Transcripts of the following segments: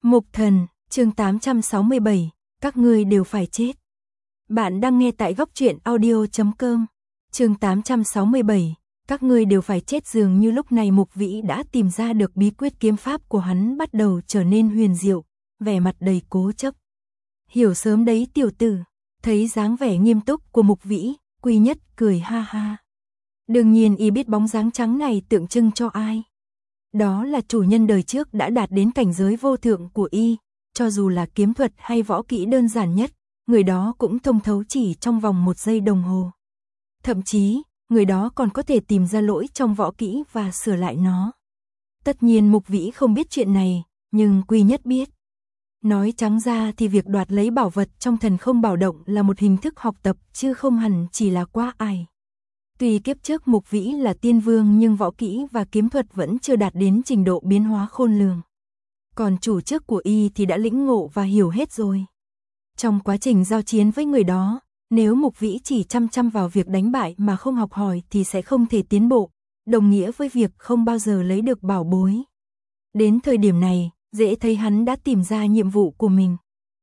Mục Thần, chương 867, các ngươi đều phải chết. Bạn đang nghe tại góc truyện audio.com. Chương 867, các ngươi đều phải chết. Dường như lúc này Mục Vĩ đã tìm ra được bí quyết kiếm pháp của hắn bắt đầu trở nên huyền diệu, vẻ mặt đầy cố chấp. Hiểu sớm đấy tiểu tử, thấy dáng vẻ nghiêm túc của Mục Vĩ, Quy Nhất cười ha ha. Đương nhiên y biết bóng dáng trắng này tượng trưng cho ai. Đó là chủ nhân đời trước đã đạt đến cảnh giới vô thượng của y, cho dù là kiếm thuật hay võ kỹ đơn giản nhất, người đó cũng thông thấu chỉ trong vòng 1 giây đồng hồ. Thậm chí, người đó còn có thể tìm ra lỗi trong võ kỹ và sửa lại nó. Tất nhiên Mục Vĩ không biết chuyện này, nhưng Quy Nhất biết. Nói trắng ra thì việc đoạt lấy bảo vật trong Thần Không Bảo Động là một hình thức học tập chứ không hẳn chỉ là qua ải. Tuy kiếp trước Mục Vĩ là tiên vương nhưng võ kỹ và kiếm thuật vẫn chưa đạt đến trình độ biến hóa khôn lường. Còn chủ trước của y thì đã lĩnh ngộ và hiểu hết rồi. Trong quá trình giao chiến với người đó, nếu Mục Vĩ chỉ chăm chăm vào việc đánh bại mà không học hỏi thì sẽ không thể tiến bộ, đồng nghĩa với việc không bao giờ lấy được bảo bối. Đến thời điểm này, dễ thấy hắn đã tìm ra nhiệm vụ của mình.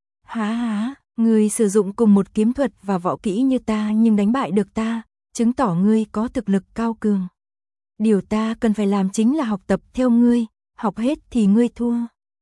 Há, ngươi sử dụng cùng một kiếm thuật và võ kỹ như ta nhưng đánh bại được ta, chứng tỏ ngươi có thực lực cao cường. Điều ta cần phải làm chính là học tập theo ngươi, học hết thì ngươi thua.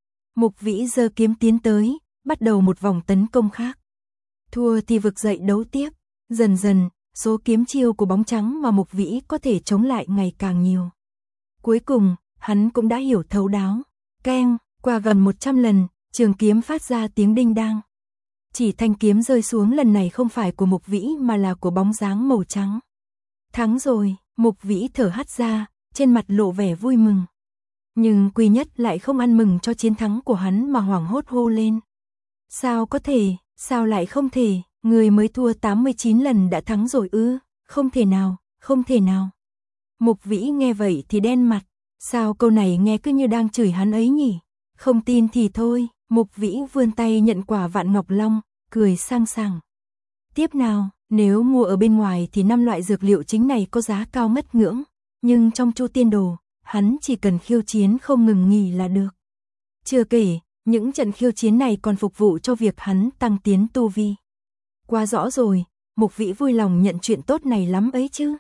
Mục Vĩ giơ kiếm tiến tới, bắt đầu một vòng tấn công khác. Thua thì vực dậy đấu tiếp, dần dần, số kiếm chiêu của bóng trắng mà Mục Vĩ có thể chống lại ngày càng nhiều. Cuối cùng, hắn cũng đã hiểu thấu đáo. Keng, qua gần 100 lần, trường kiếm phát ra tiếng đinh đang. Chỉ thanh kiếm rơi xuống lần này không phải của Mục Vĩ mà là của bóng dáng màu trắng. Thắng rồi, Mục Vĩ thở hắt ra, trên mặt lộ vẻ vui mừng. Nhưng Quy Nhất lại không ăn mừng cho chiến thắng của hắn mà hoảng hốt hô lên. Sao có thể, sao lại không thể, người mới thua 89 lần đã thắng rồi ư, không thể nào, không thể nào. Mục Vĩ nghe vậy thì đen mặt, sao câu này nghe cứ như đang chửi hắn ấy nhỉ, không tin thì thôi. Mục Vĩ vươn tay nhận quả vạn ngọc long, cười sang sảng. Tiếp nào, nếu mua ở bên ngoài thì 5 loại dược liệu chính này có giá cao ngất ngưỡng, nhưng trong Chu Tiên Đồ, hắn chỉ cần khiêu chiến không ngừng nghỉ là được. Chưa kể, những trận khiêu chiến này còn phục vụ cho việc hắn tăng tiến tu vi. Quá rõ rồi, Mục Vĩ vui lòng nhận chuyện tốt này lắm ấy chứ.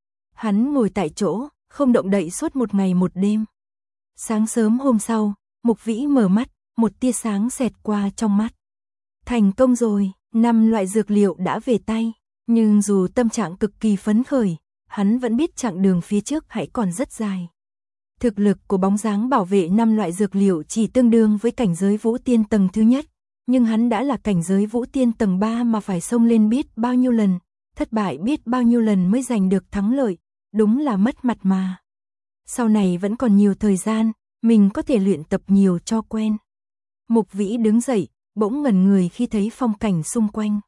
Hắn ngồi tại chỗ, không động đậy suốt 1 ngày 1 đêm. Sáng sớm hôm sau, Mục Vĩ mở mắt, một tia sáng xẹt qua trong mắt. Thành công rồi, 5 loại dược liệu đã về tay, nhưng dù tâm trạng cực kỳ phấn khởi, hắn vẫn biết chặng đường phía trước hãy còn rất dài. Thực lực của bóng dáng bảo vệ 5 loại dược liệu chỉ tương đương với cảnh giới Vũ Tiên tầng thứ nhất, nhưng hắn đã là cảnh giới Vũ Tiên tầng 3 mà phải xông lên biết bao nhiêu lần, thất bại biết bao nhiêu lần mới giành được thắng lợi, đúng là mất mặt mà. Sau này vẫn còn nhiều thời gian, mình có thể luyện tập nhiều cho quen. Mục Vĩ đứng dậy, bỗng ngẩn người khi thấy phong cảnh xung quanh.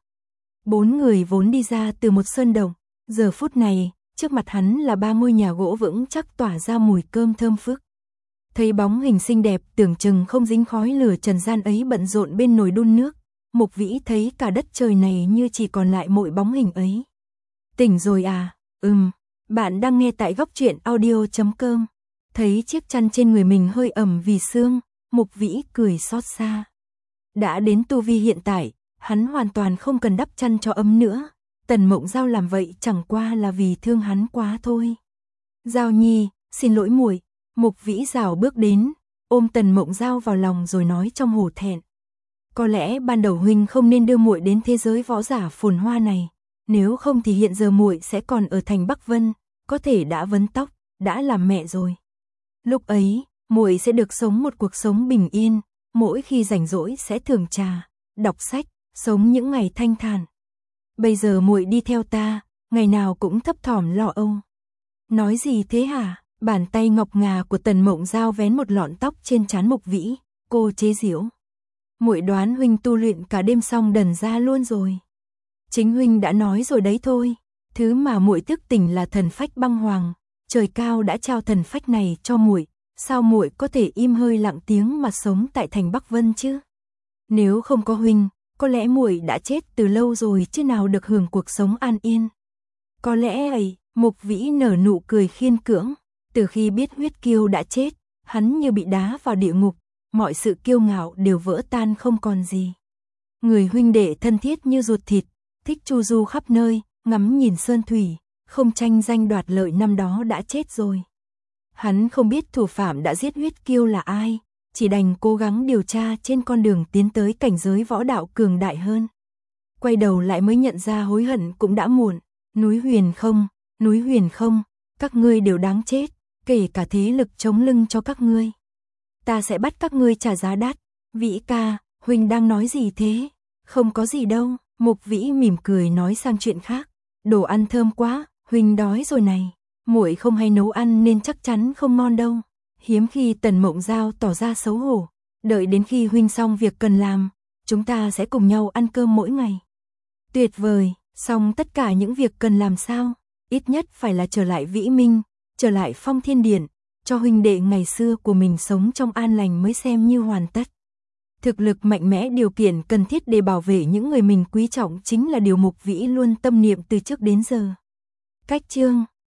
4 người vốn đi ra từ một sơn động, giờ phút này, trước mặt hắn là 3 ngôi nhà gỗ vững chắc tỏa ra mùi cơm thơm phức. Thấy bóng hình xinh đẹp tưởng chừng không dính khói lửa trần gian ấy bận rộn bên nồi đun nước, Mục Vĩ thấy cả đất trời này như chỉ còn lại mỗi bóng hình ấy. Tỉnh rồi à? Bạn đang nghe tại góc truyện audio.com. Thấy chiếc chăn trên người mình hơi ẩm vì sương, Mục Vĩ cười xót xa. Đã đến tu vi hiện tại, hắn hoàn toàn không cần đắp chăn cho ấm nữa. Tần Mộng Giao làm vậy chẳng qua là vì thương hắn quá thôi. Giao Nhi, xin lỗi muội. Mục Vĩ rảo bước đến, ôm Tần Mộng Giao vào lòng rồi nói trong hổ thẹn. Có lẽ ban đầu huynh không nên đưa muội đến thế giới võ giả phồn hoa này, nếu không thì hiện giờ muội sẽ còn ở thành Bắc Vân, có thể đã vấn tóc, đã làm mẹ rồi. Lúc ấy, muội sẽ được sống một cuộc sống bình yên, mỗi khi rảnh rỗi sẽ thưởng trà, đọc sách, sống những ngày thanh thản. Bây giờ muội đi theo ta, ngày nào cũng thấp thỏm lo âu. Nói gì thế hả? Bàn tay ngọc ngà của Tần Mộng Giao vén một lọn tóc trên trán Mục Vĩ, cô chế giễu. Muội đoán huynh tu luyện cả đêm xong đần ra luôn rồi. Chính huynh đã nói rồi đấy thôi, thứ mà muội thức tỉnh là thần phách băng hoàng, trời cao đã trao thần phách này cho muội, sao muội có thể im hơi lặng tiếng mà sống tại thành Bắc Vân chứ? Nếu không có huynh, có lẽ muội đã chết từ lâu rồi chứ nào được hưởng cuộc sống an yên. Có lẽ ấy, Mục Vĩ nở nụ cười khiên cưỡng, từ khi biết Huyết Kiêu đã chết, hắn như bị đá vào địa ngục, mọi sự kiêu ngạo đều vỡ tan không còn gì. Người huynh đệ thân thiết như ruột thịt, thích chu du khắp nơi, ngắm nhìn sơn thủy, không tranh danh đoạt lợi năm đó đã chết rồi. Hắn không biết thủ phạm đã giết Huyết Kiêu là ai, chỉ đành cố gắng điều tra trên con đường tiến tới cảnh giới võ đạo cường đại hơn. Quay đầu lại mới nhận ra hối hận cũng đã muộn. Núi Huyền không, các ngươi đều đáng chết, kể cả thế lực chống lưng cho các ngươi. Ta sẽ bắt các ngươi trả giá đắt. Vĩ ca, huynh đang nói gì thế? Không có gì đâu. Mục Vĩ mỉm cười nói sang chuyện khác. Đồ ăn thơm quá, huynh đói rồi này. Muội không hay nấu ăn nên chắc chắn không ngon đâu. Hiếm khi Tần Mộng Giao tỏ ra xấu hổ. Đợi đến khi huynh xong việc cần làm, chúng ta sẽ cùng nhau ăn cơm mỗi ngày. Tuyệt vời, xong tất cả những việc cần làm sao? Ít nhất phải là trở lại Vĩ Minh, trở lại Phong Thiên Điện, cho huynh đệ ngày xưa của mình sống trong an lành mới xem như hoàn tất. Thực lực mạnh mẽ điều kiện cần thiết để bảo vệ những người mình quý trọng chính là điều Mục Vĩ luôn tâm niệm từ trước đến giờ. Cách chương